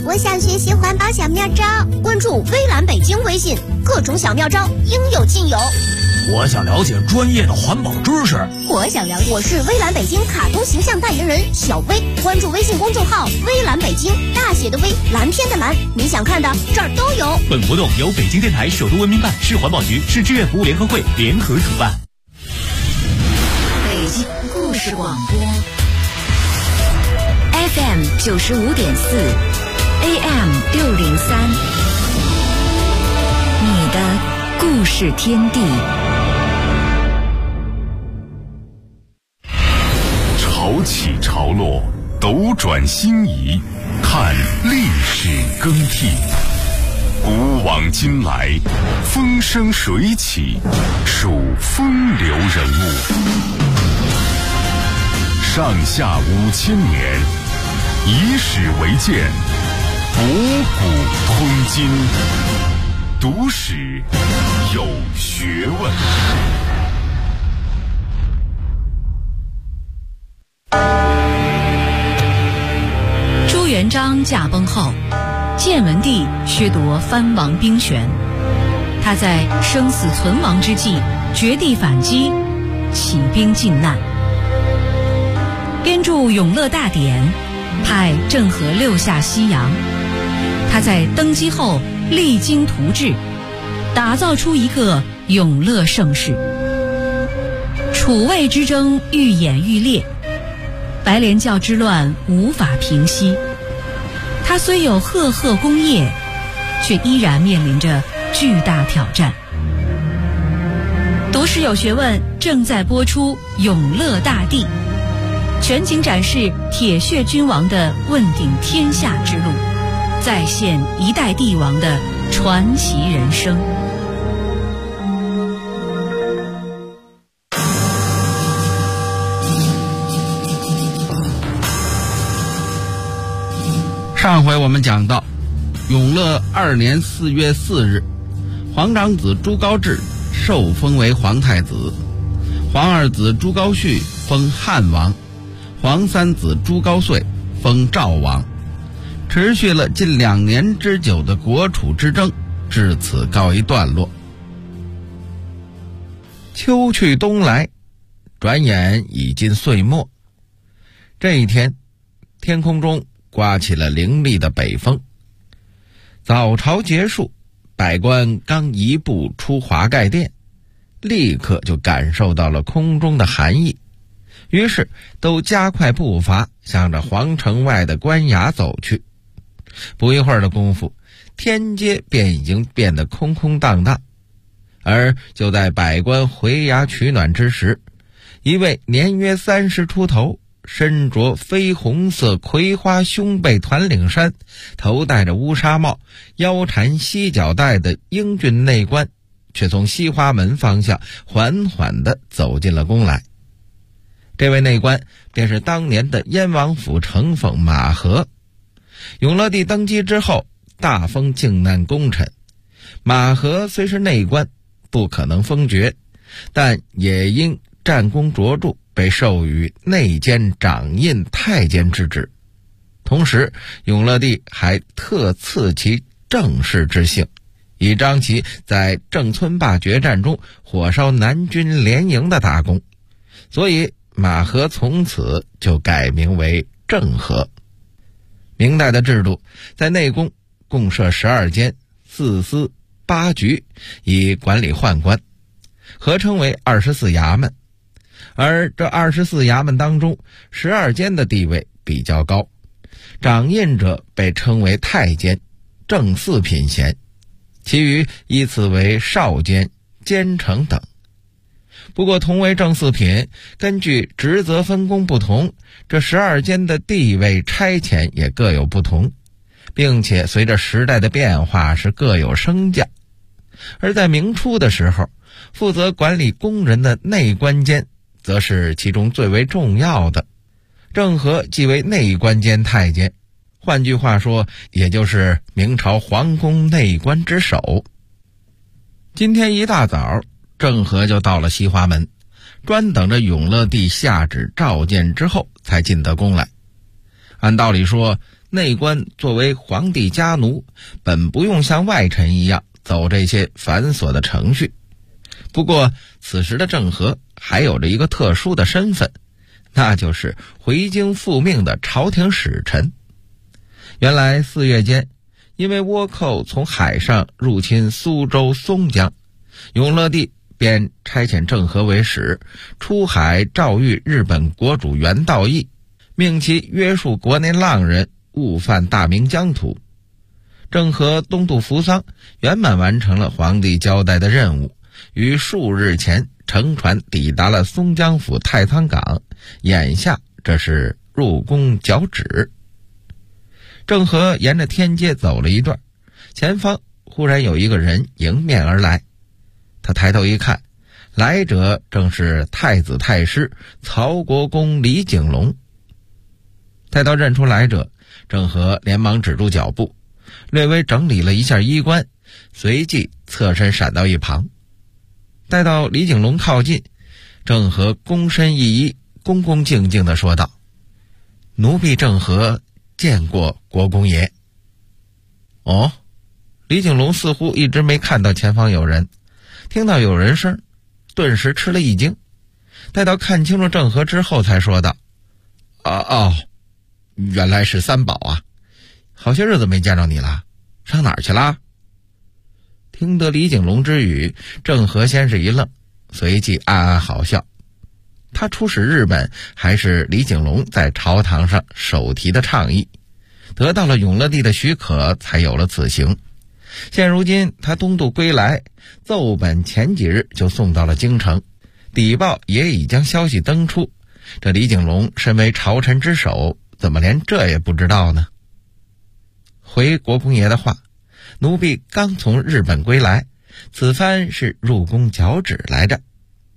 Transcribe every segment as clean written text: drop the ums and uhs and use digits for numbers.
我想学习环保小妙招，关注微蓝北京微信，各种小妙招应有尽有。 我想了解专业的环保知识， 我是微蓝北京卡通形象代言人小薇，关注微信公众号微蓝北京，大写的微，蓝天的蓝，你想看的这儿都有。 本活动由北京电台首都文明办、市环保局、市志愿服务联合会联合主办。 北京故事广播 FM 95.4 AM 603，你的故事天地。 潮起潮落，斗转星移，看历史更替。古往今来，风生水起，数风流人物。上下5000年，以史为鉴，博古通今，读史有学问。 朱元璋驾崩后，建文帝削夺藩王兵权，他在生死存亡之际绝地反击，起兵靖难，编著《永乐大典》，派郑和六下西洋。他在登基后励精图治，打造出一个永乐盛世。楚魏之争愈演愈烈，白莲教之乱无法平息。他虽有赫赫功业，却依然面临着巨大挑战。读史有学问正在播出《永乐大帝》，全景展示铁血君王的问鼎天下之路，再现一代帝王的传奇人生。 上回我们讲到，永乐2年4月4日，皇长子朱高炽受封为皇太子，皇二子朱高煦封汉王，皇三子朱高燧封赵王。持续了近2年之久的国楚之争至此告一段落。秋去冬来，转眼已近岁末。这一天，天空中刮起了凌厉的北风。早朝结束，百官刚一步出华盖殿，立刻就感受到了空中的寒意，于是都加快步伐向着皇城外的官衙走去。不一会儿的功夫，天街便已经变得空空荡荡。而就在百官回衙取暖之时，一位年约30出头，身着绯红色葵花胸背团领衫，头戴着乌纱帽，腰缠犀角带的英俊内官，却从西华门方向缓缓地走进了宫来。这位内官便是当年的燕王府承奉马和。永乐帝登基之后，大封靖难功臣，马和虽是内官，不可能封爵，但也因战功卓著被授予内监掌印太监之职。同时，永乐帝还特赐其正氏之姓，以彰其在郑村坝决战中火烧南军联营的大功，所以马和从此就改名为郑和。明代的制度，在内宫共设12监、4司、8局，以管理宦官，合称为24衙门。而这24衙门当中，12监的地位比较高，掌印者被称为太监，正4品衔，其余依次为少监、监丞等。不过同为正4品，根据职责分工不同，这12监的地位差遣也各有不同，并且随着时代的变化是各有升降。而在明初的时候，负责管理工人的内官监则是其中最为重要的。郑和即为内官监太监，换句话说，也就是明朝皇宫内官之首。今天一大早，郑和就到了西华门，专等着永乐帝下旨召见之后才进得宫来。按道理说， 内官作为皇帝家奴，本不用像外臣一样走这些繁琐的程序。不过此时的郑和还有着一个特殊的身份，那就是回京复命的朝廷使臣。原来4月间，因为倭寇从海上入侵苏州松江，永乐帝便差遣郑和为使，出海诏谕日本国主袁道义，命其约束国内浪人，勿犯大明疆土。郑和东渡扶桑，圆满完成了皇帝交代的任务，于数日前乘船抵达了松江府太仓港，眼下这是入宫脚旨。郑和沿着天街走了一段，前方忽然有一个人迎面而来。他抬头一看，来者正是太子太师曹国公李景龙。待到认出来者，郑和连忙止住脚步，略微整理了一下衣冠，随即侧身闪到一旁。待到李景龙靠近，郑和躬身一揖，恭恭敬敬地说道：“奴婢郑和见过国公爷。”哦，李景龙似乎一直没看到前方有人，听到有人声，顿时吃了一惊。待到看清楚郑和之后，才说道：“原来是三宝啊，好些日子没见着你了，上哪儿去啦？”听得李景龙之语，郑和先是一愣，随即暗暗好笑。他出使日本，还是李景龙在朝堂上手提的倡议，得到了永乐帝的许可，才有了此行。现如今他东渡归来，奏本前几日就送到了京城，邸报也已将消息登出。这李景龙身为朝臣之首，怎么连这也不知道呢？回国公爷的话，奴婢刚从日本归来，此番是入宫脚旨来着。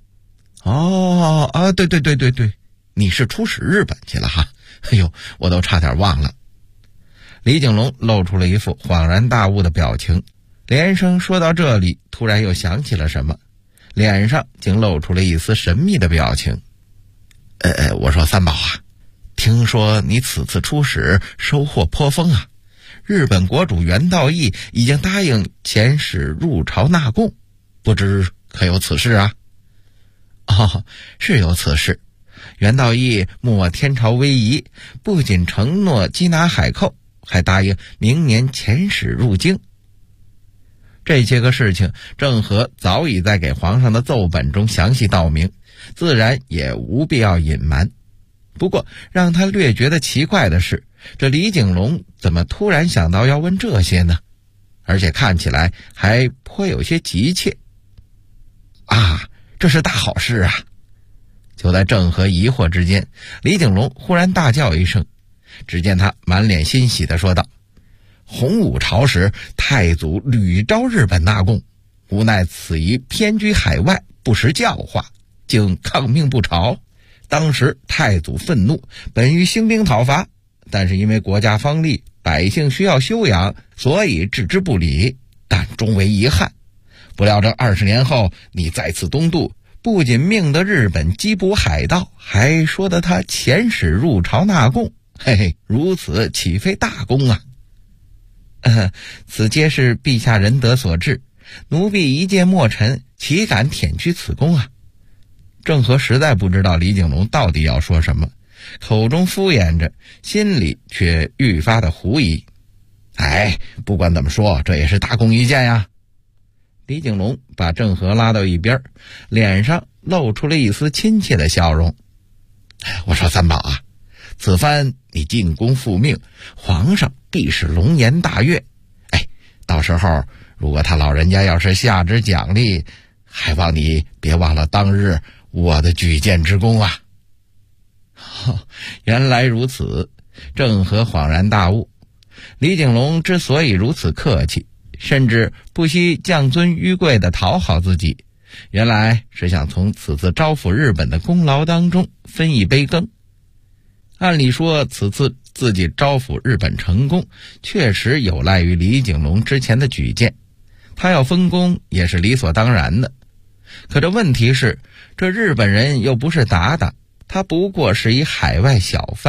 对，你是出使日本去了哈？哎呦，我都差点忘了。李景龙露出了一副恍然大悟的表情，连声说到这里，突然又想起了什么，脸上竟露出了一丝神秘的表情。我说三宝啊，听说你此次出使收获颇丰啊，日本国主袁道义已经答应遣使入朝纳贡，不知可有此事啊？是有此事。袁道义莫天朝威仪，不仅承诺缉拿海寇，还答应明年遣使入京。这些个事情，郑和早已在给皇上的奏本中详细道明，自然也无必要隐瞒。不过让他略觉得奇怪的是，这李景龙怎么突然想到要问这些呢？而且看起来还颇有些急切。这是大好事啊！就在郑和疑惑之间，李景龙忽然大叫一声，只见他满脸欣喜地说道：“洪武朝时，太祖屡召日本纳贡，无奈此夷偏居海外，不识教化，竟抗命不朝。当时太祖愤怒，本欲兴兵讨伐，但是因为国家方力，百姓需要休养，所以置之不理，但终为遗憾。不料这20年后，你再次东渡，不仅命得日本缉捕海盗，还说得他遣使入朝纳贡，如此岂非大功啊？此皆是陛下仁德所致，奴婢一介末臣，岂敢舔去此功啊？郑和实在不知道李景龙到底要说什么，口中敷衍着，心里却愈发的狐疑。不管怎么说，这也是大功一件呀。李景龙把郑和拉到一边，脸上露出了一丝亲切的笑容。我说三宝啊，此番你进宫复命，皇上必是龙颜大悦。到时候如果他老人家要是下旨奖励，还望你别忘了当日我的举荐之功啊。原来如此，郑和恍然大悟。李景龙之所以如此客气，甚至不惜降尊纡贵地讨好自己，原来是想从此次招抚日本的功劳当中分一杯羹。按理说此次自己招抚日本成功，确实有赖于李景龙之前的举荐，他要分功也是理所当然的。可这问题是，这日本人又不是鞑靼，他不过是一海外小藩，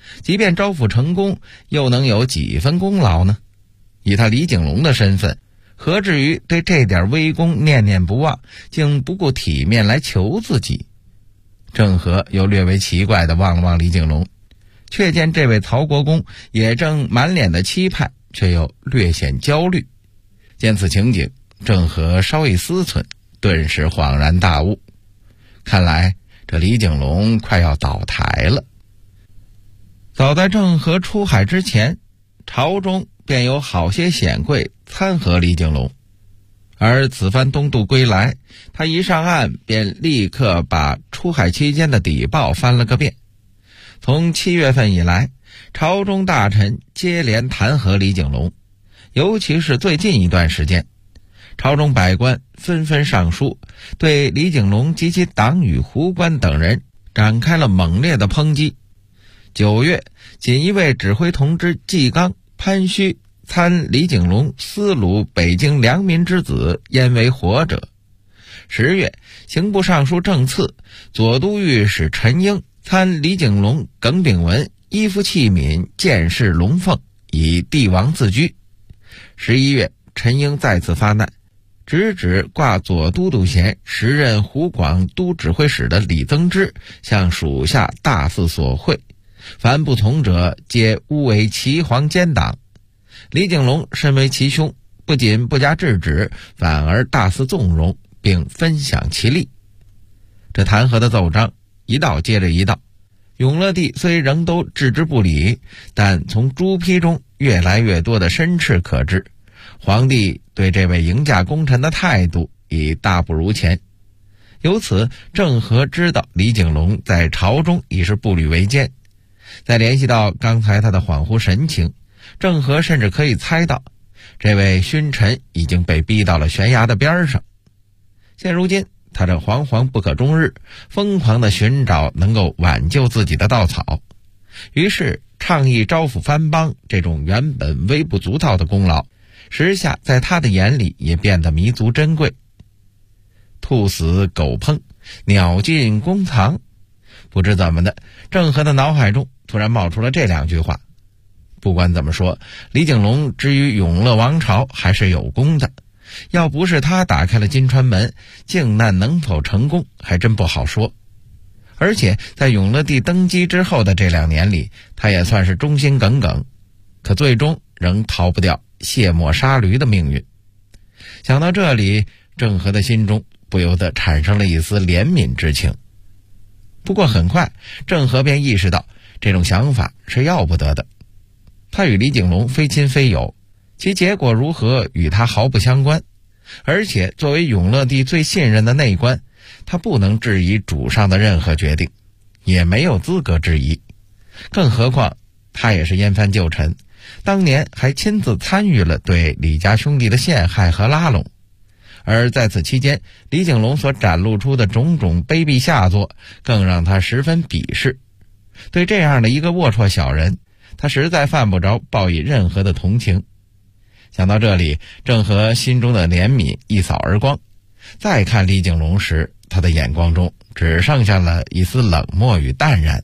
即便招抚成功，又能有几分功劳呢？以他李景龙的身份，何至于对这点微功念念不忘，竟不顾体面来求自己？郑和又略微奇怪地望了望李景龙，却见这位曹国公也正满脸的期盼，却又略显焦虑。见此情景，郑和稍一思忖，顿时恍然大悟，看来这李景龙快要倒台了。早在郑和出海之前，朝中便有好些显贵参合李景龙，而此番东渡归来，他一上岸便立刻把出海期间的邸报翻了个遍。从7月份以来，朝中大臣接连弹劾李景龙，尤其是最近一段时间，朝中百官纷纷上书，对李景龙及其党羽胡官等人展开了猛烈的抨击。9月，锦衣卫指挥同知纪纲、潘须参李景龙私掳北京良民之子，焉为活者。10月，刑部尚书郑赐、左都御史陈英参李景龙耿炳文衣服器皿见识龙凤，以帝王自居。11月，陈英再次发难，直指挂左都督衔时任湖广都指挥使的李增之向属下大肆索贿，凡不从者皆诬为齐皇奸党。李景龙身为其兄，不仅不加制止，反而大肆纵容并分享其利。这弹劾的奏章一道接着一道，永乐帝虽仍都置之不理，但从朱批中越来越多的申斥可知，皇帝对这位迎驾功臣的态度已大不如前。由此，郑和知道李景龙在朝中已是步履维艰。再联系到刚才他的恍惚神情，郑和甚至可以猜到，这位勋臣已经被逼到了悬崖的边上。现如今，他这惶惶不可终日，疯狂地寻找能够挽救自己的稻草。于是倡议招抚藩邦这种原本微不足道的功劳，时下在他的眼里也变得弥足珍贵。兔死狗烹，鸟尽弓藏。不知怎么的，郑和的脑海中突然冒出了这2句话。不管怎么说，李景龙之于永乐王朝还是有功的，要不是他打开了金川门，靖难能否成功还真不好说。而且在永乐帝登基之后的这2年里，他也算是忠心耿耿，可最终仍逃不掉卸磨杀驴的命运。想到这里，郑和的心中不由得产生了一丝怜悯之情。不过很快，郑和便意识到这种想法是要不得的。他与李景龙非亲非友，其结果如何与他毫不相关，而且作为永乐帝最信任的内官，他不能质疑主上的任何决定，也没有资格质疑。更何况他也是燕藩旧臣，当年还亲自参与了对李家兄弟的陷害和拉拢。而在此期间，李景龙所展露出的种种卑鄙下作，更让他十分鄙视。对这样的一个龌龊小人，他实在犯不着报以任何的同情。想到这里，郑和心中的怜悯一扫而光。再看李景龙时，他的眼光中只剩下了一丝冷漠与淡然。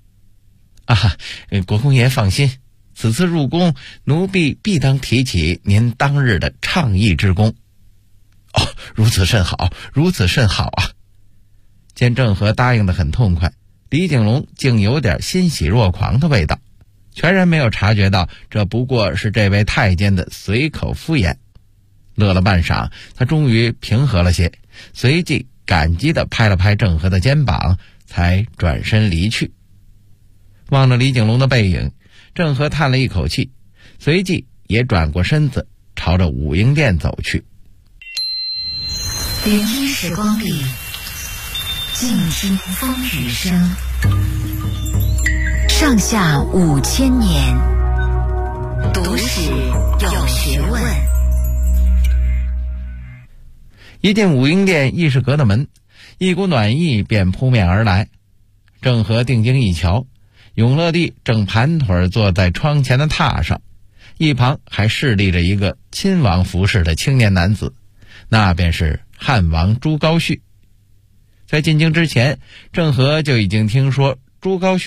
国公爷放心，此次入宫，奴婢必当提起您当日的倡议之功。如此甚好，如此甚好啊！见郑和答应得很痛快，李景龙竟有点欣喜若狂的味道，全然没有察觉到这不过是这位太监的随口敷衍。乐了半晌，他终于平和了些，随即感激地拍了拍郑和的肩膀，才转身离去。望着李景龙的背影，郑和叹了一口气，随即也转过身子朝着武英殿走去。 涟漪时光里，静听风雨声。上下5000年，读史有学问。 一进武英殿议事阁的门，一股暖意便扑面而来。郑和定睛一瞧，永乐帝正盘腿坐在窗前的榻上，一旁还侍立着一个亲王服饰的青年男子，那便是汉王朱高煦。在进京之前，郑和就已经听说朱高煦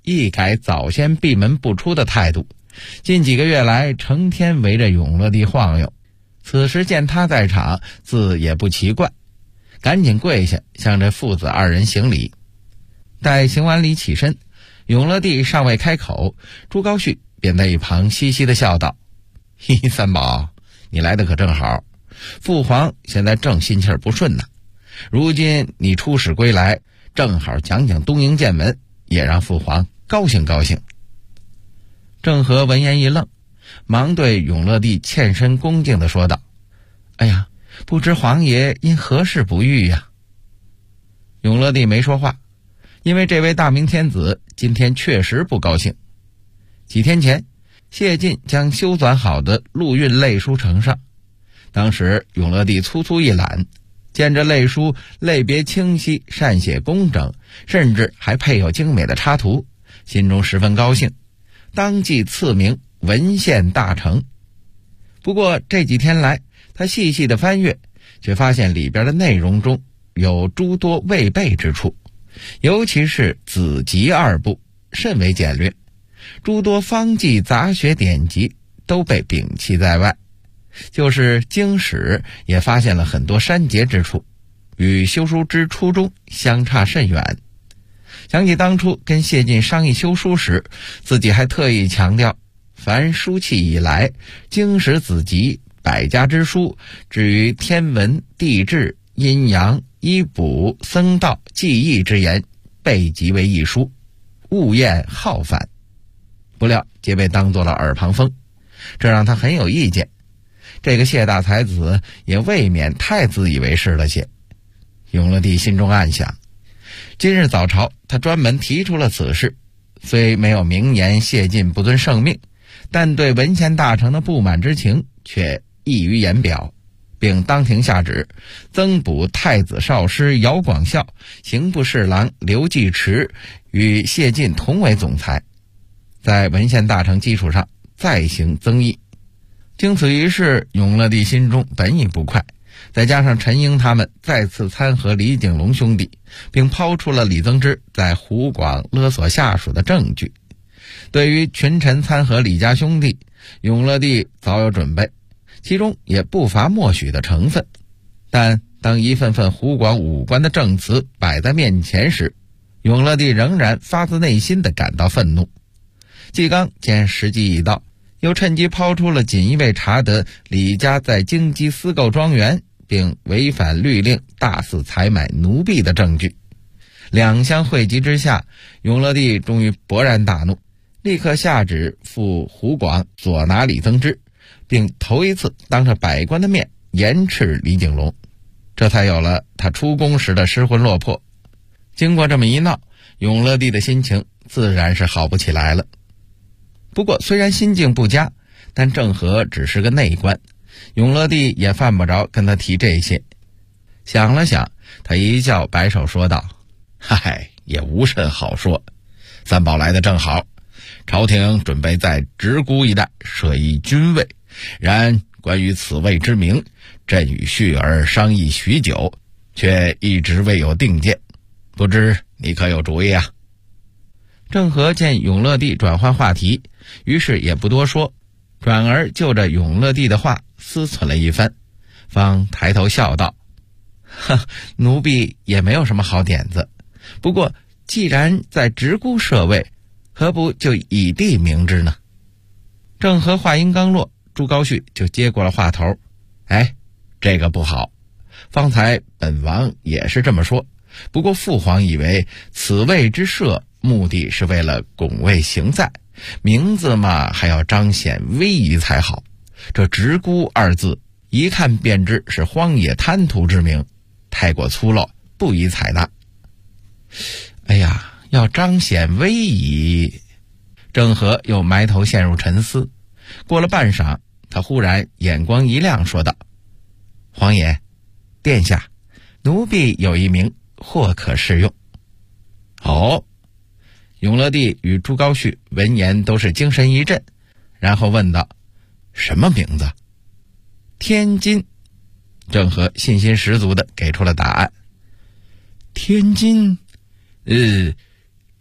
一改早先闭门不出的态度，近几个月来成天围着永乐帝晃悠。此时见他在场，自也不奇怪，赶紧跪下向这父子二人行礼。待行完礼起身，永乐帝尚未开口，朱高煦便在一旁嘻嘻地笑道：“嘿，三宝，你来的可正好，父皇现在正心气儿不顺呢。如今你出使归来，正好讲讲东瀛见闻，也让父皇高兴高兴。”郑和闻言一愣，忙对永乐帝欠身恭敬地说道：“哎呀，不知皇爷因何事不遇呀？”永乐帝没说话，因为这位大明天子今天确实不高兴。几天前，谢晋将修纂好的陆运类书呈上，当时永乐帝粗粗一览，见这类书类别清晰，善写工整，甚至还配有精美的插图，心中十分高兴，当即赐名文献大成。不过这几天来，他细细的翻阅，却发现里边的内容中有诸多未备之处，尤其是子集二部甚为简略，诸多方剂杂学典籍都被摒弃在外，就是经史也发现了很多删节之处，与修书之初衷相差甚远。想起当初跟谢晋商议修书时，自己还特意强调，凡书契以来，经史子集百家之书，至于天文地质阴阳医卜僧道技艺之言，备集为一书，勿厌浩繁。不料皆被当作了耳旁风，这让他很有意见。这个谢大才子也未免太自以为是了些。永乐帝心中暗想，今日早朝他专门提出了此事，虽没有明言谢晋不遵圣命，但对文献大成的不满之情却溢于言表，并当庭下旨增补太子少师姚广孝、刑部侍郎刘继池与谢晋同为总裁，在文献大成基础上再行增益。经此一事，永乐帝心中本已不快，再加上陈英他们再次参合李景龙兄弟，并抛出了李增之在湖广勒索下属的证据，对于群臣参合李家兄弟，永乐帝早有准备，其中也不乏默许的成分。但当一份份湖广武官的证词摆在面前时，永乐帝仍然发自内心地感到愤怒。纪纲见时机已到，又趁机抛出了锦衣卫查得李家在京畿私购庄园，并违反律令大肆采买奴婢的证据。两相汇集之下，永乐帝终于勃然大怒，立刻下旨赴湖广索拿李增之，并头一次当着百官的面严斥李景龙，这才有了他出宫时的失魂落魄。经过这么一闹，永乐帝的心情自然是好不起来了。不过虽然心境不佳，但郑和只是个内官，永乐帝也犯不着跟他提这些。想了想，他一笑摆手说道：“嗨，也无甚好说，三宝来的正好，朝廷准备在直沽一带设一军位，然关于此位之名，朕与旭儿商议许久，却一直未有定见，不知你可有主意啊？”郑和见永乐帝转换话题，于是也不多说，转而就着永乐帝的话思忖了一番，方抬头笑道：“奴婢也没有什么好点子，不过既然在直沽设位，何不就以地明之呢？”郑和话音刚落，朱高煦就接过了话头：“哎，这个不好，方才本王也是这么说，不过父皇以为此位之设目的是为了拱卫行在，名字嘛还要彰显威仪才好，这直沽二字一看便知是荒野贪图之名，太过粗陋，不宜采纳。”哎呀，要彰显威仪。郑和又埋头陷入沉思，过了半晌，他忽然眼光一亮，说道：“皇爷，殿下，奴婢有一名，或可适用。”哦，永乐帝与朱高煦闻言都是精神一振，然后问道：“什么名字？”“天津。”郑和信心十足地给出了答案。“天津？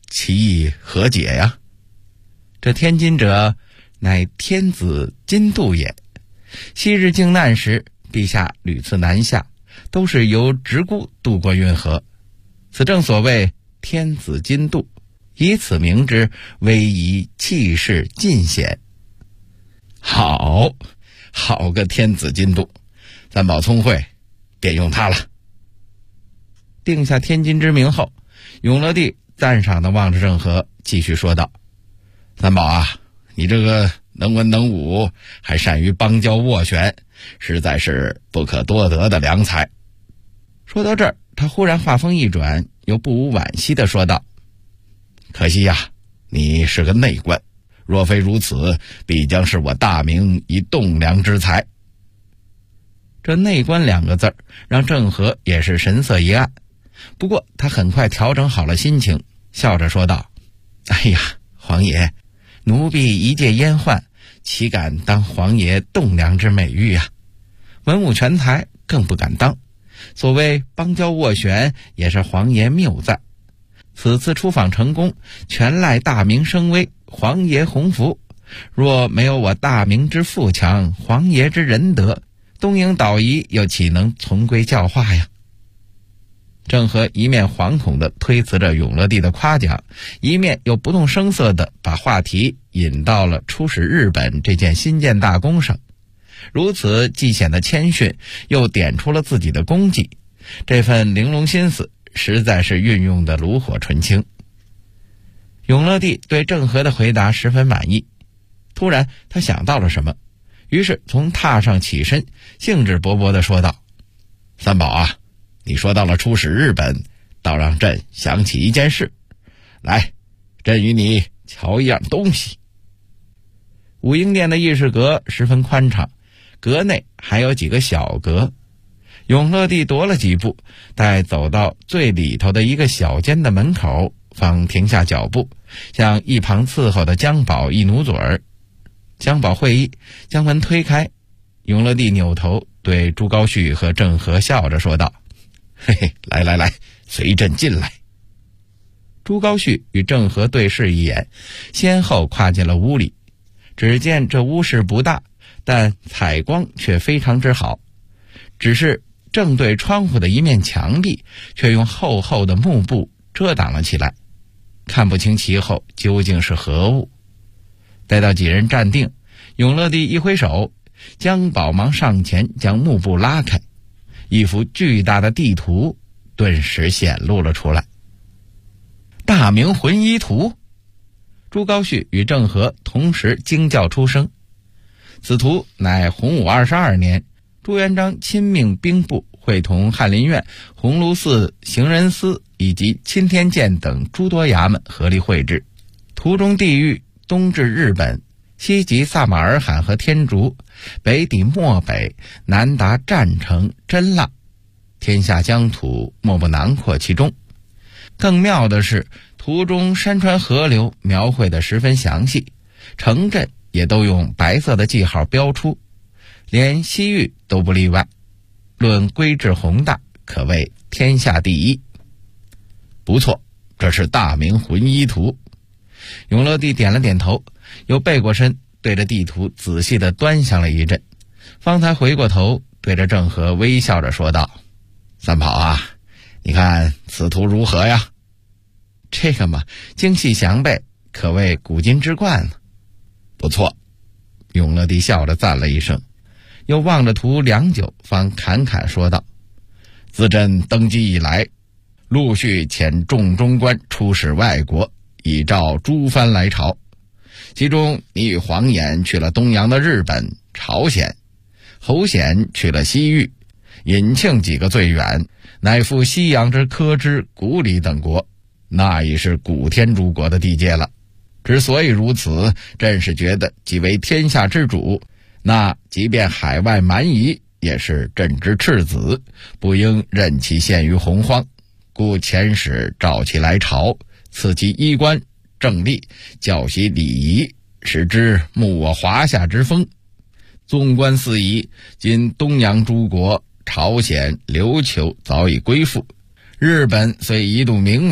其意何解呀？这天津者，乃天子津渡也。昔日靖难时，陛下屡次南下，都是由直沽渡过运河，此正所谓天子津渡，以此名之，威仪气势尽显。好个天子津渡，三宝聪慧，便用它了。定下天津之名后，永乐帝赞赏地望着郑和，继续说道：三宝啊，你这个能文能武，还善于邦交斡旋，实在是不可多得的良才。说到这儿，他忽然话锋一转，又不无惋惜地说道：可惜呀，你是个内官，若非如此，必将是我大明以栋梁之才。这内官2个字让郑和也是神色一暗，不过他很快调整好了心情，笑着说道：哎呀，皇爷，奴婢一介阉宦，岂敢当皇爷栋梁之美誉啊？文武全才更不敢当，所谓邦交斡旋，也是皇爷谬在。此次出访成功，全赖大明声威，皇爷洪福。若没有我大明之富强，皇爷之仁德，东瀛岛夷又岂能从归教化呀？郑和一面惶恐地推辞着永乐帝的夸奖，一面又不动声色地把话题引到了出使日本这件新建大功上。如此既显得谦逊，又点出了自己的功绩，这份玲珑心思实在是运用的炉火纯青。永乐帝对郑和的回答十分满意，突然他想到了什么，于是从榻上起身，兴致勃勃地说道：三宝啊，你说到了出使日本，倒让朕想起一件事。来，朕与你瞧一样东西。武英殿的议事阁十分宽敞，阁内还有几个小阁。永乐帝踱了几步，待走到最里头的一个小间的门口，方停下脚步，向一旁伺候的姜宝一努嘴儿。姜宝会意，将门推开。永乐帝扭头对朱高煦和郑和笑着说道：嘿嘿，来，随朕进来。朱高煦与郑和对视一眼，先后跨进了屋里。只见这屋室不大，但采光却非常之好，只是正对窗户的一面墙壁却用厚厚的幕布遮挡了起来，看不清其后究竟是何物。待到几人站定，永乐帝一挥手，姜宝忙上前将幕布拉开，一幅巨大的地图顿时显露了出来。大明浑仪图！朱高煦与郑和同时惊叫出声。此图乃洪武22年朱元璋亲命兵部会同翰林院、鸿胪寺行人司以及钦天监等诸多衙门合力绘制。图中地域东至日本，西及萨马尔罕和天竺，北抵漠北，南达占城、真腊，天下疆土莫不囊括其中。更妙的是，图中山川河流描绘得十分详细，城镇也都用白色的记号标出，连西域都不例外。论规制宏大，可谓天下第一。不错，这是大明浑仪图。永乐帝点了点头，又背过身，对着地图仔细地端详了一阵，方才回过头对着郑和微笑着说道：三宝啊，你看此图如何呀？这个嘛，精细详备，可谓古今之冠呢。不错，永乐帝笑着赞了一声，又望着图良久，方侃侃说道：自朕登基以来，陆续遣众中官出使外国，以召诸藩来朝。其中你与黄衍去了东洋的日本、朝鲜，侯显去了西域，尹庆几个最远，乃赴西洋之科支、古里等国，那已是古天竺国的地界了。之所以如此，朕是觉得即为天下之主，那即便海外蛮夷也是朕之赤子，不应任其陷于洪荒，故遣使召其来朝，赐其衣冠政吏，教习礼仪，使之慕我华夏之风。纵观四夷，今东洋诸国，朝鲜、琉球早已归附，日本虽一度冥顽，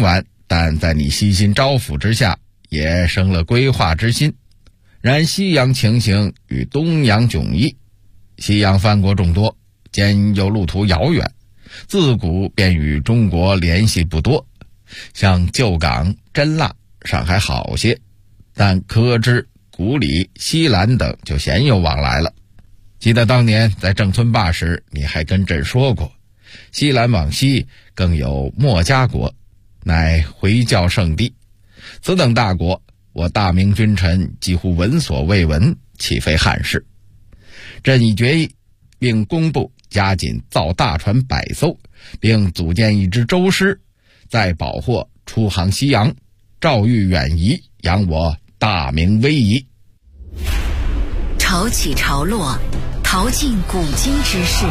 但在你悉心招抚之下，也生了归化之心。然西洋情形与东洋迥异，西洋藩国众多，兼又路途遥远，自古便与中国联系不多。像旧港、真腊尚还好些，但科支、古里、西兰等就鲜有往来了。记得当年在郑村坝时，你还跟朕说过，西兰往西更有墨家国，乃回教圣地。此等大国，我大明君臣几乎闻所未闻，岂非汉事？朕已决议，并公布加紧造大船100艘，并组建一支舟师，再保获出航西洋，照御远夷，扬我大明威仪。 潮起潮落，淘尽古今之事，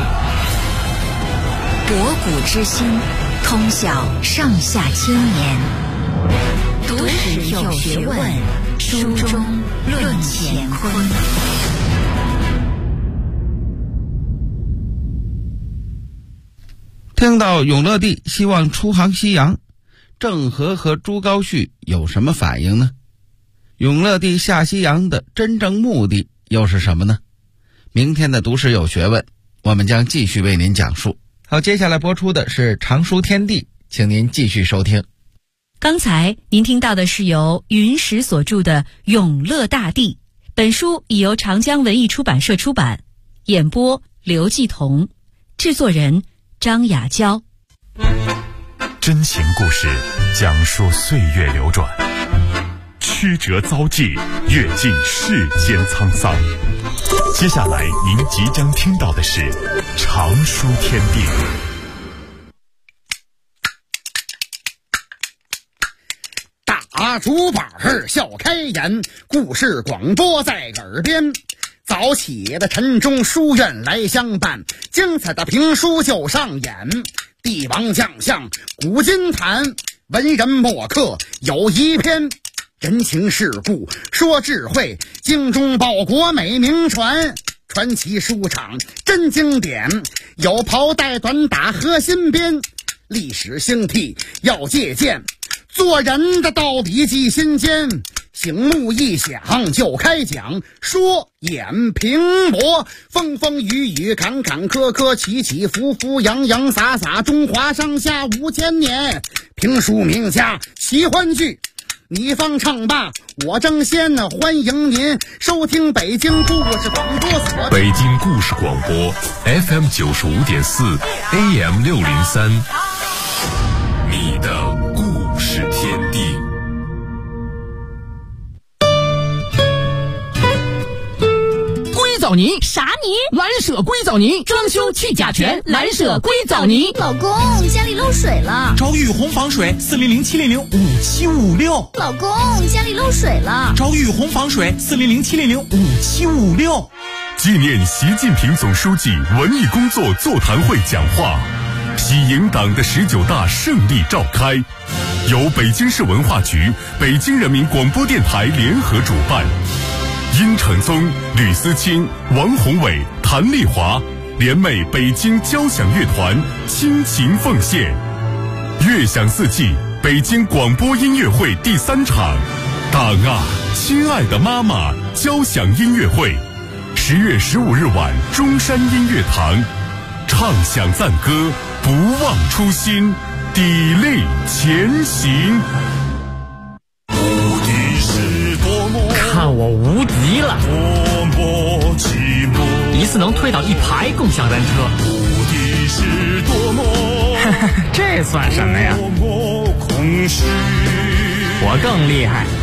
博古之心，通晓上下千年。读史有学问，书中论乾坤。 听到永乐帝希望出航西洋，郑和和朱高煦有什么反应呢？永乐帝下西洋的真正目的又是什么呢？明天的读史有学问，我们将继续为您讲述。好，接下来播出的是常书天地，请您继续收听。 刚才您听到的是由云石所著的《永乐大帝》，本书已由长江文艺出版社出版，演播刘继彤，制作人张雅娇。 真情故事讲述岁月流转，曲折遭际，阅尽世间沧桑。接下来您即将听到的是常书天地。 大竹板笑开颜，故事广播在耳边。早起的晨钟书院来相伴，精彩的评书就上演。帝王将相古今谈，文人墨客有一篇。人情世故说智慧，精忠报国美名传。传奇书场真经典，有袍带短打和新编。历史兴替要借鉴，做人的道理记心间。醒目一响就开讲，说演评驳，风风雨雨坎坎坷坷，起起伏伏洋洋洒洒，中华上下5000年。评书名家奇欢聚，你方唱罢我争先，欢迎您收听北京故事广播所。 北京故事广播 FM 95.4 AM 603，你的故事天地。 硅藻泥啥泥？ 蓝舍硅藻泥，装修去甲醛，蓝舍硅藻泥。 老公，家里漏水了， 找雨虹防水400-700-5756。 老公，家里漏水了， 找雨虹防水400-700-5756。 纪念习近平总书记文艺工作座谈会讲话，喜迎党的19大胜利召开，由北京市文化局、北京人民广播电台联合主办。殷承宗、吕思清、王宏伟、谭丽华联袂北京交响乐团倾情奉献。乐享四季北京广播音乐会第3场，党啊，亲爱的妈妈交响音乐会，10月15日晚中山音乐堂，唱响赞歌，不忘初心，砥砺前行。 看我无敌了！一次能推倒1排共享单车，这算什么呀？我更厉害。